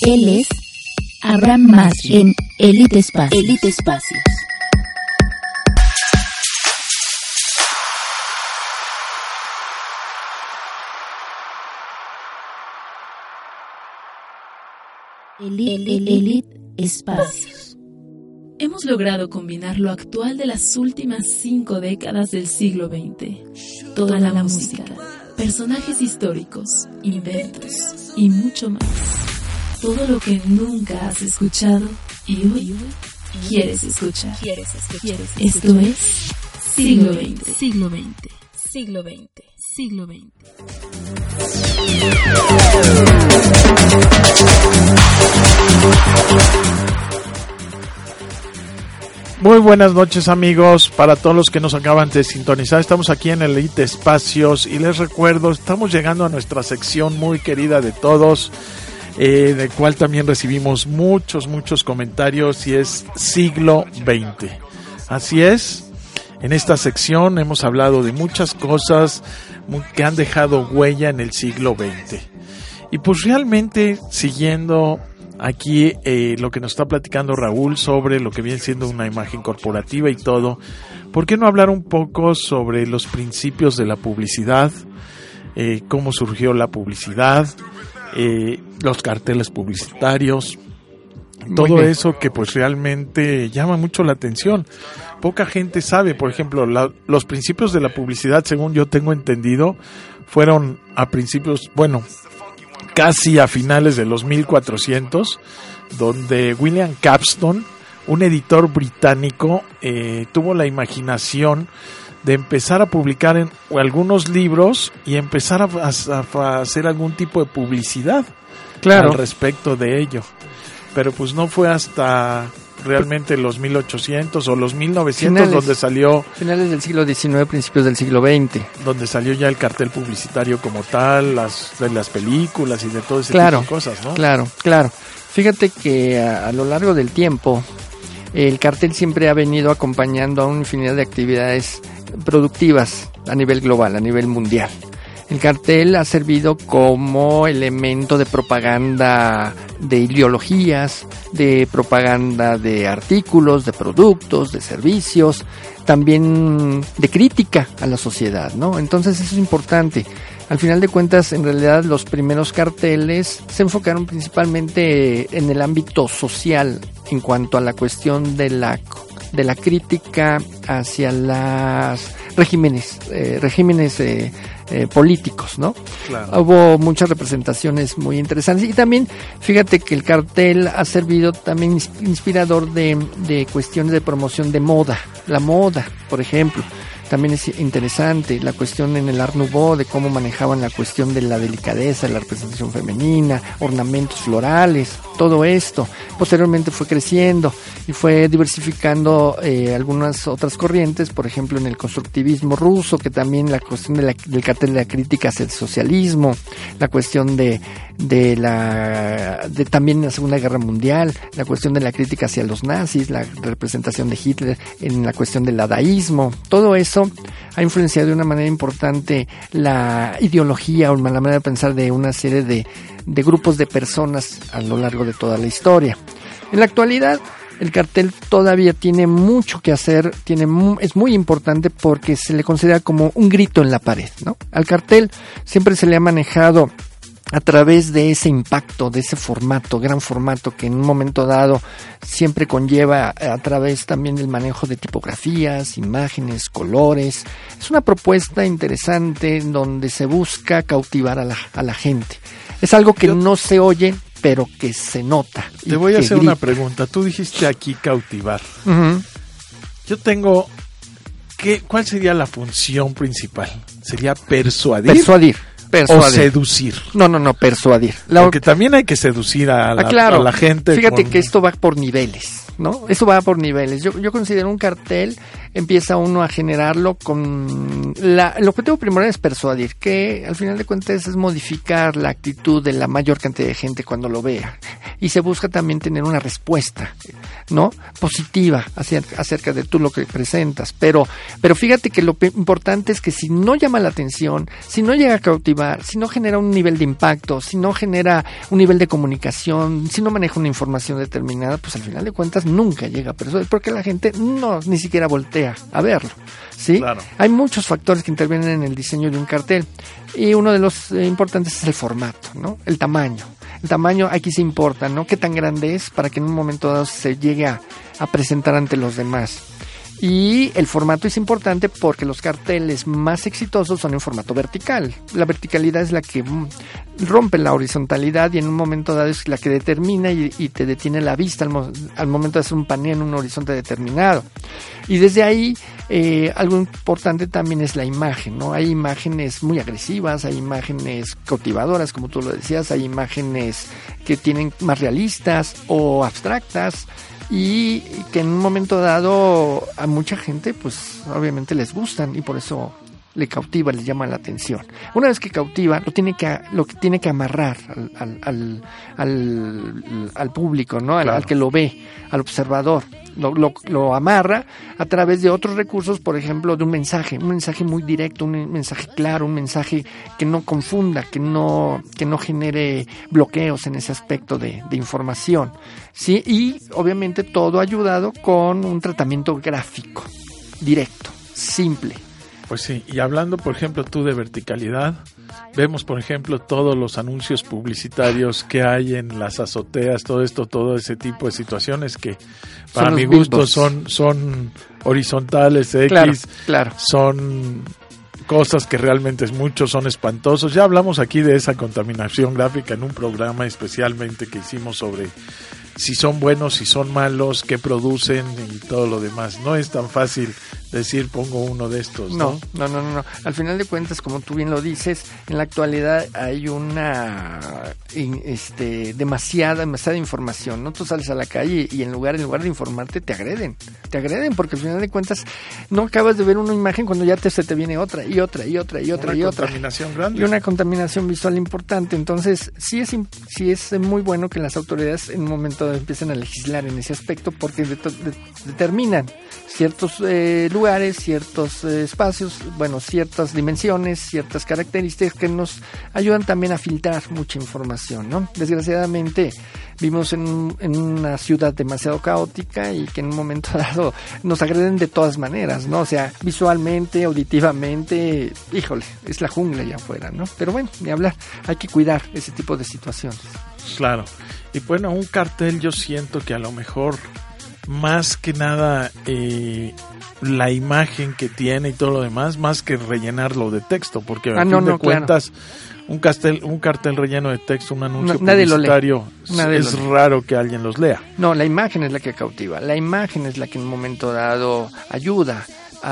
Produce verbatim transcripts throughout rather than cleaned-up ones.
Él es Abraham Masri en Elite Espacios. Elite Espacios. Elite, Elite Espacios. Hemos logrado combinar lo actual de las últimas cinco décadas del siglo veinte. Toda la, la música, personajes históricos, inventos y mucho más. Todo lo que nunca has escuchado y hoy quieres escuchar. ¿Quieres escuchar? Esto es Siglo veinte. Siglo veinte. Siglo veinte. Siglo veinte. Muy buenas noches, amigos, para todos los que nos acaban de sintonizar. Estamos aquí en Elite Espacios y les recuerdo, estamos llegando a nuestra sección muy querida de todos, eh, del cual también recibimos muchos, muchos comentarios, y es Siglo veinte. Así es, en esta sección hemos hablado de muchas cosas que han dejado huella en el siglo veinte. Y pues realmente, siguiendo aquí eh, lo que nos está platicando Raúl sobre lo que viene siendo una imagen corporativa y todo, ¿por qué no hablar un poco sobre los principios de la publicidad? Eh, cómo surgió la publicidad, eh, los carteles publicitarios, todo eso que pues realmente llama mucho la atención. Poca gente sabe, por ejemplo, la, los principios de la publicidad, según yo tengo entendido, fueron a principios, bueno, casi a finales de los mil cuatrocientos, donde William Capstan, un editor británico, eh, tuvo la imaginación de empezar a publicar en algunos libros y empezar a, a, a hacer algún tipo de publicidad, claro, al respecto de ello. Pero pues no fue hasta realmente los mil ochocientos o los mil novecientos finales, donde salió... Finales del siglo diecinueve, principios del siglo veinte. Donde salió ya el cartel publicitario como tal, las, de las películas y de todo ese claro, tipo de cosas, ¿no? Claro, claro. Fíjate que a, a lo largo del tiempo, el cartel siempre ha venido acompañando a una infinidad de actividades productivas a nivel global, a nivel mundial. El cartel ha servido como elemento de propaganda de ideologías, de propaganda de artículos, de productos, de servicios, también de crítica a la sociedad, ¿no? Entonces eso es importante. Al final de cuentas, en realidad, los primeros carteles se enfocaron principalmente en el ámbito social, en cuanto a la cuestión de la de la crítica hacia los regímenes, eh, regímenes eh, eh, políticos, ¿no? Claro. Hubo muchas representaciones muy interesantes y también, fíjate que el cartel ha servido también inspirador de, de cuestiones de promoción de moda, la moda, por ejemplo. También es interesante la cuestión en el Art Nouveau de cómo manejaban la cuestión de la delicadeza, la representación femenina, ornamentos florales, todo esto. Posteriormente fue creciendo y fue diversificando eh, algunas otras corrientes, por ejemplo en el constructivismo ruso, que también la cuestión de la, del cartel de la crítica hacia el socialismo, la cuestión de, de la de también en la Segunda Guerra Mundial, la cuestión de la crítica hacia los nazis, la representación de Hitler en la cuestión del dadaísmo, todo eso ha influenciado de una manera importante la ideología o la manera de pensar de una serie de, de grupos de personas a lo largo de toda la historia. En la actualidad, el cartel todavía tiene mucho que hacer, tiene mu- es muy importante porque se le considera como un grito en la pared, ¿no? Al cartel siempre se le ha manejado a través de ese impacto, de ese formato, gran formato que en un momento dado siempre conlleva a través también del manejo de tipografías, imágenes, colores. Es una propuesta interesante donde se busca cautivar a la, a la gente. Es algo que Yo, no se oye, pero que se nota. Te voy a hacer grita. Una pregunta. Tú dijiste aquí cautivar. Uh-huh. Yo tengo... ¿qué, ¿Cuál sería la función principal? ¿Sería persuadir? Persuadir. Persuadir. O seducir. No, no, no, persuadir. La... Porque también hay que seducir a la, ah, claro. a la gente. Fíjate con... que esto va por niveles, ¿no? Eso va por niveles. Yo, yo considero un cartel, empieza uno a generarlo con... La, el objetivo primordial es persuadir, que al final de cuentas es modificar la actitud de la mayor cantidad de gente cuando lo vea. Y se busca también tener una respuesta ¿no? Positiva acerca, acerca de tú lo que presentas, pero, pero fíjate que lo importante es que si no llama la atención, si no llega a cautivar, si no genera un nivel de impacto, si no genera un nivel de comunicación, si no maneja una información determinada, pues al final de cuentas nunca llega a personas, porque la gente no ni siquiera voltea a verlo, ¿sí? Claro. Hay muchos factores que intervienen en el diseño de un cartel y uno de los eh, importantes es el formato, ¿no? El tamaño. El tamaño aquí se importa, ¿no? Qué tan grande es para que en un momento dado se llegue a, a presentar ante los demás. Y el formato es importante porque los carteles más exitosos son en formato vertical. La verticalidad es la que rompe la horizontalidad y en un momento dado es la que determina y, y te detiene la vista al, mo- al momento de hacer un paneo en un horizonte determinado. Y desde ahí, eh, algo importante también es la imagen, ¿no? Hay imágenes muy agresivas, hay imágenes cautivadoras, como tú lo decías, hay imágenes que tienen más realistas o abstractas, y que en un momento dado a mucha gente pues obviamente les gustan y por eso le cautiva, le llama la atención. Una vez que cautiva, lo tiene que lo que tiene que amarrar al al al, al, al público, ¿no? Al, claro. al que lo ve, al observador. Lo, lo, lo amarra a través de otros recursos, por ejemplo, de un mensaje, un mensaje muy directo, un mensaje claro, un mensaje que no confunda, que no, que no genere bloqueos en ese aspecto de, de información, ¿sí? Y obviamente todo ayudado con un tratamiento gráfico, directo, simple. Pues sí, y hablando, por ejemplo, tú de verticalidad, vemos, por ejemplo, todos los anuncios publicitarios que hay en las azoteas, todo esto, todo ese tipo de situaciones que para mi gusto son, son horizontales, X, claro, claro. son cosas que realmente es mucho, son espantosos. Ya hablamos aquí de esa contaminación gráfica en un programa especialmente que hicimos sobre si son buenos, si son malos, qué producen y todo lo demás. No es tan fácil decir pongo uno de estos, ¿no? No, no, no, no. Al final de cuentas, como tú bien lo dices, en la actualidad hay una este demasiada, demasiada información, ¿no? Tú sales a la calle y en lugar, en lugar de informarte te agreden. Te agreden porque al final de cuentas no acabas de ver una imagen cuando ya te, se te viene otra y otra y otra y otra una y otra. Una contaminación grande. Y una contaminación visual importante. Entonces, sí es, sí es muy bueno que las autoridades en un momento empiecen a legislar en ese aspecto porque de, de, determinan ciertos eh, lugares, ciertos eh, espacios, bueno, ciertas dimensiones, ciertas características que nos ayudan también a filtrar mucha información, ¿no? Desgraciadamente vivimos en, en una ciudad demasiado caótica y que en un momento dado nos agreden de todas maneras, ¿no? O sea, visualmente, auditivamente, híjole, es la jungla allá afuera, ¿no? Pero bueno, ni hablar, hay que cuidar ese tipo de situaciones. Claro, y bueno, un cartel yo siento que a lo mejor más que nada eh, la imagen que tiene y todo lo demás, más que rellenarlo de texto, porque a ah, fin no, de no, cuentas claro. un cartel, un cartel relleno de texto, un anuncio no, nadie publicitario, lo lee. es raro que alguien los lea. No, la imagen es la que cautiva, la imagen es la que en un momento dado ayuda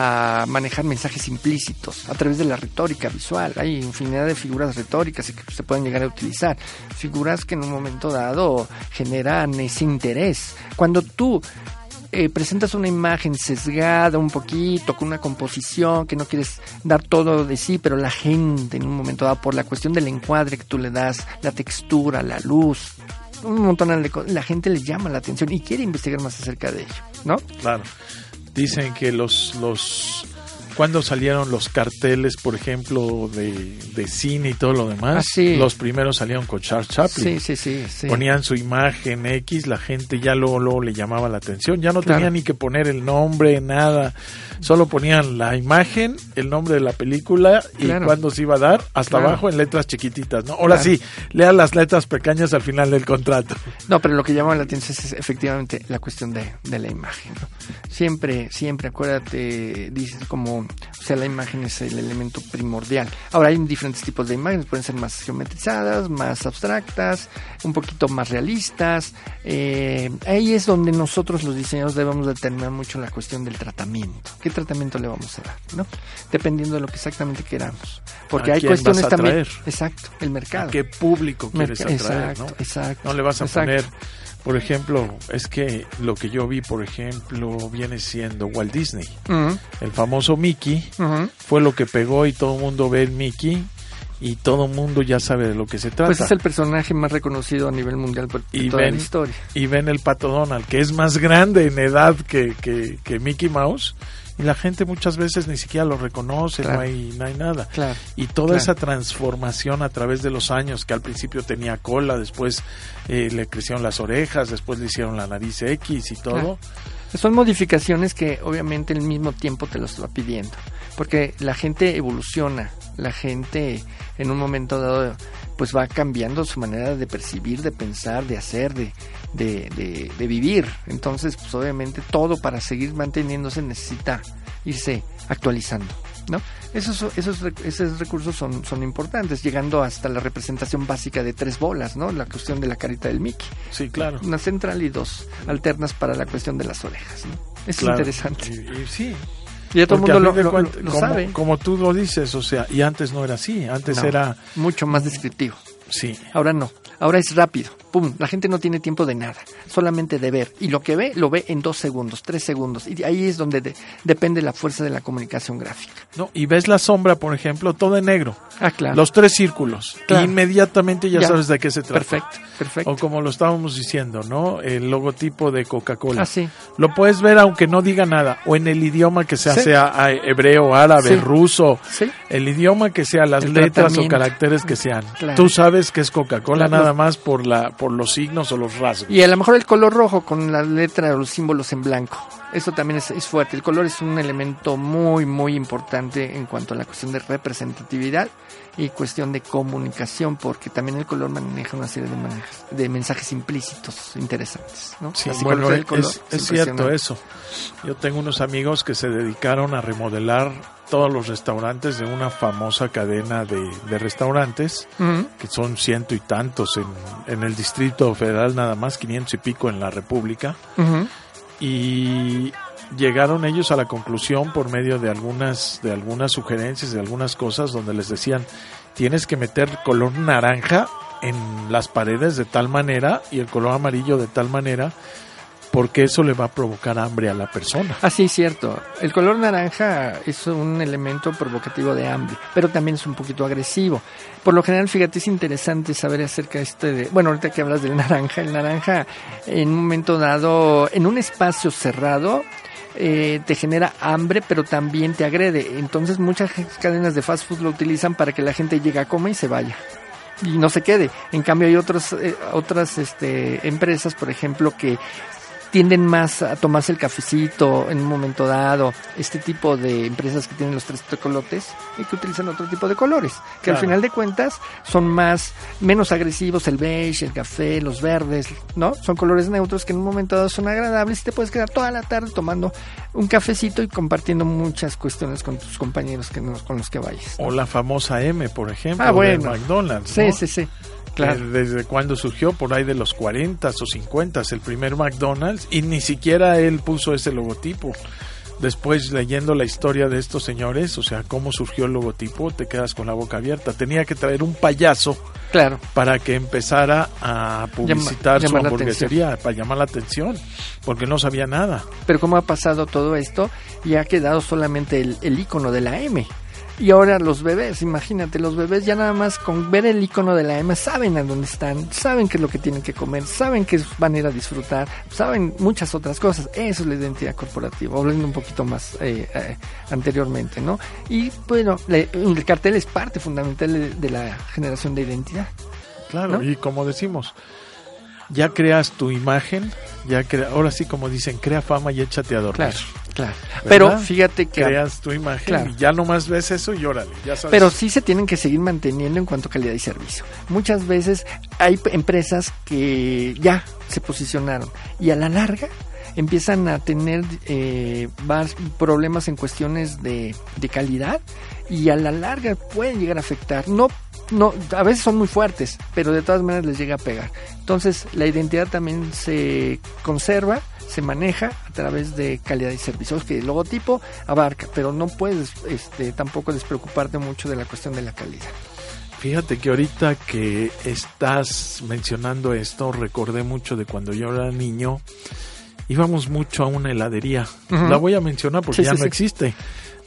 a manejar mensajes implícitos a través de la retórica visual. Hay infinidad de figuras retóricas que se pueden llegar a utilizar, figuras que en un momento dado generan ese interés. Cuando tú eh, presentas una imagen sesgada un poquito, con una composición que no quieres dar todo de sí, pero la gente en un momento dado, por la cuestión del encuadre que tú le das, la textura, la luz, un montón de cosas, la gente le llama la atención y quiere investigar más acerca de ello, ¿no? Claro. Dicen que los los cuando salieron los carteles, por ejemplo, de, de cine y todo lo demás, ah, sí. los primeros salieron con Charles Chaplin. Sí, sí, sí, sí. Ponían su imagen X, la gente ya luego, luego le llamaba la atención. Ya no claro. tenía ni que poner el nombre, nada. Solo ponían la imagen, el nombre de la película y claro. cuándo se iba a dar, hasta claro. abajo en letras chiquititas, ¿no? Ahora claro. sí, lea las letras pequeñas al final del contrato. No, pero lo que llama la atención es efectivamente la cuestión de, de la imagen, ¿no? Siempre, siempre, acuérdate, dices como, o sea, la imagen es el elemento primordial. Ahora hay diferentes tipos de imágenes, pueden ser más geometrizadas, más abstractas, un poquito más realistas. Eh, ahí es donde nosotros los diseñadores debemos determinar mucho la cuestión del tratamiento. ¿Qué tratamiento le vamos a dar, no? Dependiendo de lo que exactamente queramos. Porque ¿A hay quién cuestiones vas a también. traer? Exacto, el mercado. ¿A qué público quieres Merc- atraer, exacto, ¿no? Exacto. No le vas a exacto. poner, por ejemplo, es que lo que yo vi, por ejemplo, viene siendo Walt Disney. Uh-huh. El famoso Mickey Uh-huh. fue lo que pegó y todo el mundo ve el Mickey y todo el mundo ya sabe de lo que se trata. Pues es el personaje más reconocido a nivel mundial por y toda ven, la historia. Y ven el Pato Donald, que es más grande en edad que, que, que Mickey Mouse, y la gente muchas veces ni siquiera lo reconoce, claro. no hay no hay nada. Claro. Y toda claro. esa transformación a través de los años, que al principio tenía cola, después eh, le crecieron las orejas, después le hicieron la nariz X y todo. Claro. Son modificaciones que obviamente el mismo tiempo te los va pidiendo, porque la gente evoluciona, la gente en un momento dado pues va cambiando su manera de percibir, de pensar, de hacer, de, de, de, de vivir. Entonces pues obviamente todo para seguir manteniéndose necesita irse actualizando, ¿no? Esos, esos, esos recursos son, son importantes, llegando hasta la representación básica de tres bolas, ¿no? La cuestión de la carita del Mickey. Sí, claro. Una central y dos alternas para la cuestión de las orejas, ¿no? Es claro. interesante. Y, y, sí. Y ya todo el mundo lo, lo, cuenta, lo como, sabe. Como tú lo dices, o sea, y antes no era así, antes no, era... mucho más descriptivo. Sí. Ahora no, ahora es rápido, pum, la gente no tiene tiempo de nada, solamente de ver, y lo que ve, lo ve en dos segundos, tres segundos, y ahí es donde de, depende la fuerza de la comunicación gráfica. No, y ves la sombra, por ejemplo, todo en negro. Ah, claro. Los tres círculos. Claro. Inmediatamente ya, ya sabes de qué se trata. Perfecto, perfecto. O como lo estábamos diciendo, ¿no? El logotipo de Coca-Cola. Ah, sí. Lo puedes ver aunque no diga nada, o en el idioma que sea, sí. sea hebreo, árabe, sí. ruso, sí. el idioma que sea, las el letras o caracteres que sean. Claro. Tú sabes que es Coca-Cola claro. nada más por la por los signos o los rasgos. Y a lo mejor el color rojo con la letra o los símbolos en blanco. Eso también es, es fuerte. El color es un elemento muy, muy importante en cuanto a la cuestión de representatividad y cuestión de comunicación, porque también el color maneja una serie de, manejas, de mensajes implícitos interesantes, ¿no? Sí, la bueno, del color es, es cierto eso. Yo tengo unos amigos que se dedicaron a remodelar todos los restaurantes de una famosa cadena de, de restaurantes, uh-huh. que son ciento y tantos en, en el Distrito Federal, nada más, quinientos y pico en la República. Uh-huh. Y llegaron ellos a la conclusión por medio de algunas de algunas sugerencias, de algunas cosas donde les decían, tienes que meter color naranja en las paredes de tal manera y el color amarillo de tal manera, porque eso le va a provocar hambre a la persona. Ah, sí, cierto. El color naranja es un elemento provocativo de hambre, pero también es un poquito agresivo. Por lo general, fíjate, es interesante saber acerca de este de... Bueno, ahorita que hablas del naranja, el naranja en un momento dado, en un espacio cerrado, eh, te genera hambre, pero también te agrede. Entonces, muchas cadenas de fast food lo utilizan para que la gente llegue a comer y se vaya. Y no se quede. En cambio, hay otros, eh, otras este, empresas, por ejemplo, que tienden más a tomarse el cafecito en un momento dado, este tipo de empresas que tienen los tres tecolotes y que utilizan otro tipo de colores, que claro. al final de cuentas son más, menos agresivos, el beige, el café, los verdes, ¿no? Son colores neutros que en un momento dado son agradables y te puedes quedar toda la tarde tomando un cafecito y compartiendo muchas cuestiones con tus compañeros que no, con los que vayas, ¿no? O la famosa M, por ejemplo, ah, bueno. de McDonald's, sí, ¿no? sí, sí. Claro. Desde cuando surgió, por ahí de los cuarenta o cincuenta, el primer McDonald's, y ni siquiera él puso ese logotipo. Después, leyendo la historia de estos señores, o sea, cómo surgió el logotipo, te quedas con la boca abierta. Tenía que traer un payaso, claro, para que empezara a publicitar Llama, su hamburguesería, para llamar la atención, porque no sabía nada. Pero cómo ha pasado todo esto y ha quedado solamente el, el icono de la M. Y ahora los bebés, imagínate, los bebés ya nada más con ver el icono de la M saben a dónde están, saben qué es lo que tienen que comer, saben qué van a ir a disfrutar, saben muchas otras cosas. Eso es la identidad corporativa, hablando un poquito más eh, eh, anteriormente, ¿no? Y bueno, le, el cartel es parte fundamental de, de la generación de identidad. Claro, ¿no? Y como decimos, ya creas tu imagen, ya crea, ahora sí como dicen, crea fama y échate a dormir. Claro. Claro. Pero fíjate que creas tu imagen, claro, y ya nomás ves eso y órale, ya sabes. Pero sí se tienen que seguir manteniendo en cuanto a calidad y servicio. Muchas veces hay empresas que ya se posicionaron y a la larga empiezan a tener eh, más problemas en cuestiones de, de calidad y a la larga pueden llegar a afectar. No No, a veces son muy fuertes, pero de todas maneras les llega a pegar. Entonces, la identidad también se conserva, se maneja a través de calidad y servicios, que el logotipo abarca, pero no puedes este, tampoco despreocuparte mucho de la cuestión de la calidad. Fíjate que ahorita que estás mencionando esto, recordé mucho de cuando yo era niño, íbamos mucho a una heladería. Uh-huh. La voy a mencionar porque sí, ya sí, no sí. existe.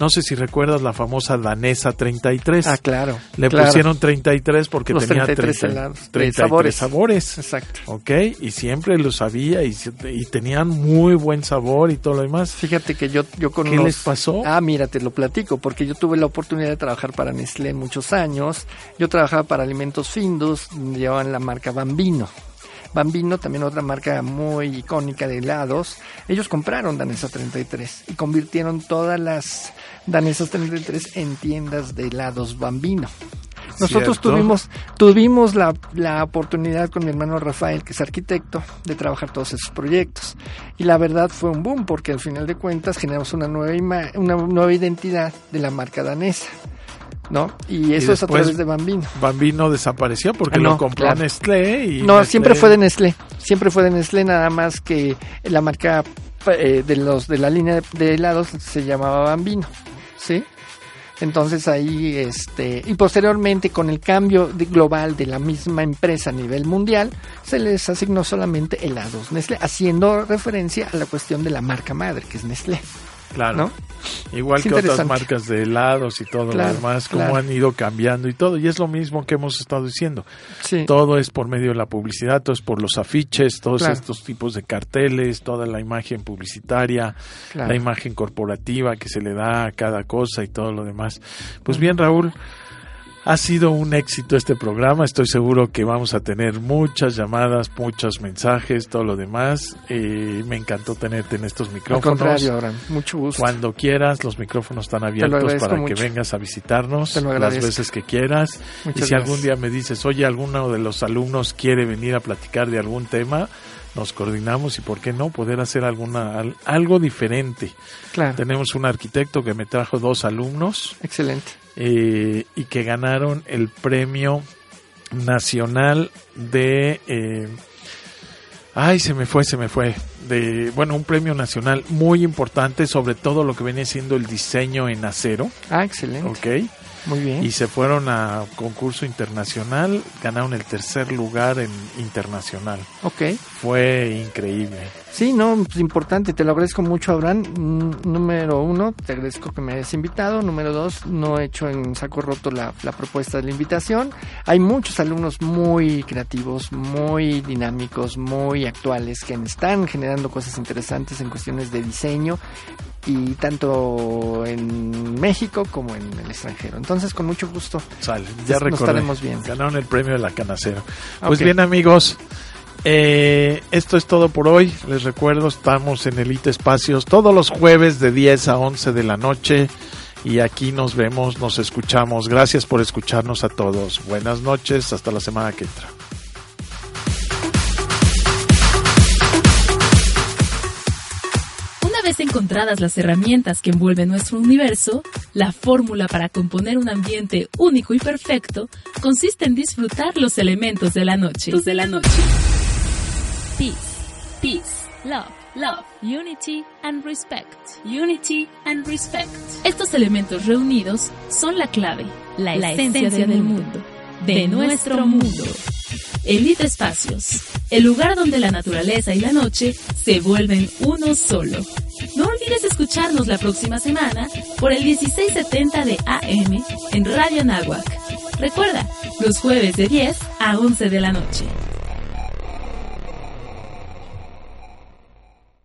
No sé si recuerdas la famosa danesa treinta y tres. Ah, claro. Le claro. pusieron treinta y tres porque los tenía treinta y tres treinta, helados, treinta y tres sabores. sabores. Exacto. Ok, y siempre lo sabía y, y tenían muy buen sabor y todo lo demás. Fíjate que yo, yo con ¿Qué los... les pasó? Ah, mira, te lo platico, porque yo tuve la oportunidad de trabajar para Nestlé muchos años. Yo trabajaba para Alimentos Findus, llevaban la marca Bambino. Bambino, también otra marca muy icónica de helados. Ellos compraron Danesa treinta y tres y convirtieron todas las Danesas treinta y tres en tiendas de helados Bambino. Nosotros ¿Cierto? tuvimos tuvimos la, la oportunidad con mi hermano Rafael, que es arquitecto, de trabajar todos esos proyectos. Y la verdad fue un boom, porque al final de cuentas generamos una nueva ima- una nueva identidad de la marca danesa, ¿no? Y eso Y es a después través de Bambino. Bambino desapareció porque Ah, no, lo compró claro. Nestlé. Y No, Nestlé... siempre fue de Nestlé. Siempre fue de Nestlé, nada más que la marca eh, de los de la línea de, de helados se llamaba Bambino, ¿sí? Entonces ahí, este, y posteriormente con el cambio de, global de la misma empresa a nivel mundial, se les asignó solamente helados Nestlé, haciendo referencia a la cuestión de la marca madre, que es Nestlé. Claro. ¿No? Igual Es que otras interesante. marcas de helados y todo Claro, lo demás, cómo claro. han ido cambiando y todo. Y es lo mismo que hemos estado diciendo. Sí. Todo es por medio de la publicidad, todo es por los afiches, todos Claro. estos tipos de carteles, toda la imagen publicitaria, Claro. la imagen corporativa que se le da a cada cosa y todo lo demás. Pues bien, Raúl, ha sido un éxito este programa. Estoy seguro que vamos a tener muchas llamadas, muchos mensajes, todo lo demás. Eh, me encantó tenerte en estos Al micrófonos. contrario, Abraham, mucho gusto. Cuando quieras, los micrófonos están abiertos agradezco para mucho. que vengas a visitarnos Te lo las agradezco. veces que quieras. Muchas y si algún gracias. día me dices, oye, alguno de los alumnos quiere venir a platicar de algún tema, nos coordinamos y, ¿por qué no?, poder hacer alguna al- algo diferente. Claro, Tenemos un arquitecto que me trajo dos alumnos excelente. eh, y que ganaron el premio nacional de... Eh, ay, se me fue, se me fue. De, bueno, un premio nacional muy importante sobre todo lo que viene siendo el diseño en acero. Ah, excelente. ¿Ok? Muy bien. Y se fueron a concurso internacional, ganaron el tercer lugar en internacional. Ok. Fue increíble. Sí, no, pues importante, te lo agradezco mucho, Abraham. Mm, Número uno, te agradezco que me hayas invitado. Número dos, no he hecho en saco roto la, la propuesta de la invitación. Hay muchos alumnos muy creativos, muy dinámicos, muy actuales, que están generando cosas interesantes en cuestiones de diseño, y tanto en México como en el extranjero. Entonces, con mucho gusto. Sale, ya Nos recordé. estaremos viendo. Ganaron el premio de la Canacero. Pues Ok. bien, amigos, eh, esto es todo por hoy. Les recuerdo, estamos en Elite Espacios todos los jueves de diez a once de la noche. Y aquí nos vemos, nos escuchamos. Gracias por escucharnos a todos. Buenas noches, hasta la semana que entra. Una vez encontradas las herramientas que envuelven nuestro universo, la fórmula para componer un ambiente único y perfecto consiste en disfrutar los elementos de la noche. De la noche. Peace, peace, love, love, unity and respect, unity and respect. Estos elementos reunidos son la clave, la, La esencia, esencia del del mundo, de nuestro mundo. Elite Espacios, el lugar donde la naturaleza y la noche se vuelven uno solo. No olvides escucharnos la próxima semana por el dieciséis setenta de A M en Radio Anáhuac. Recuerda, los jueves de diez a once de la noche.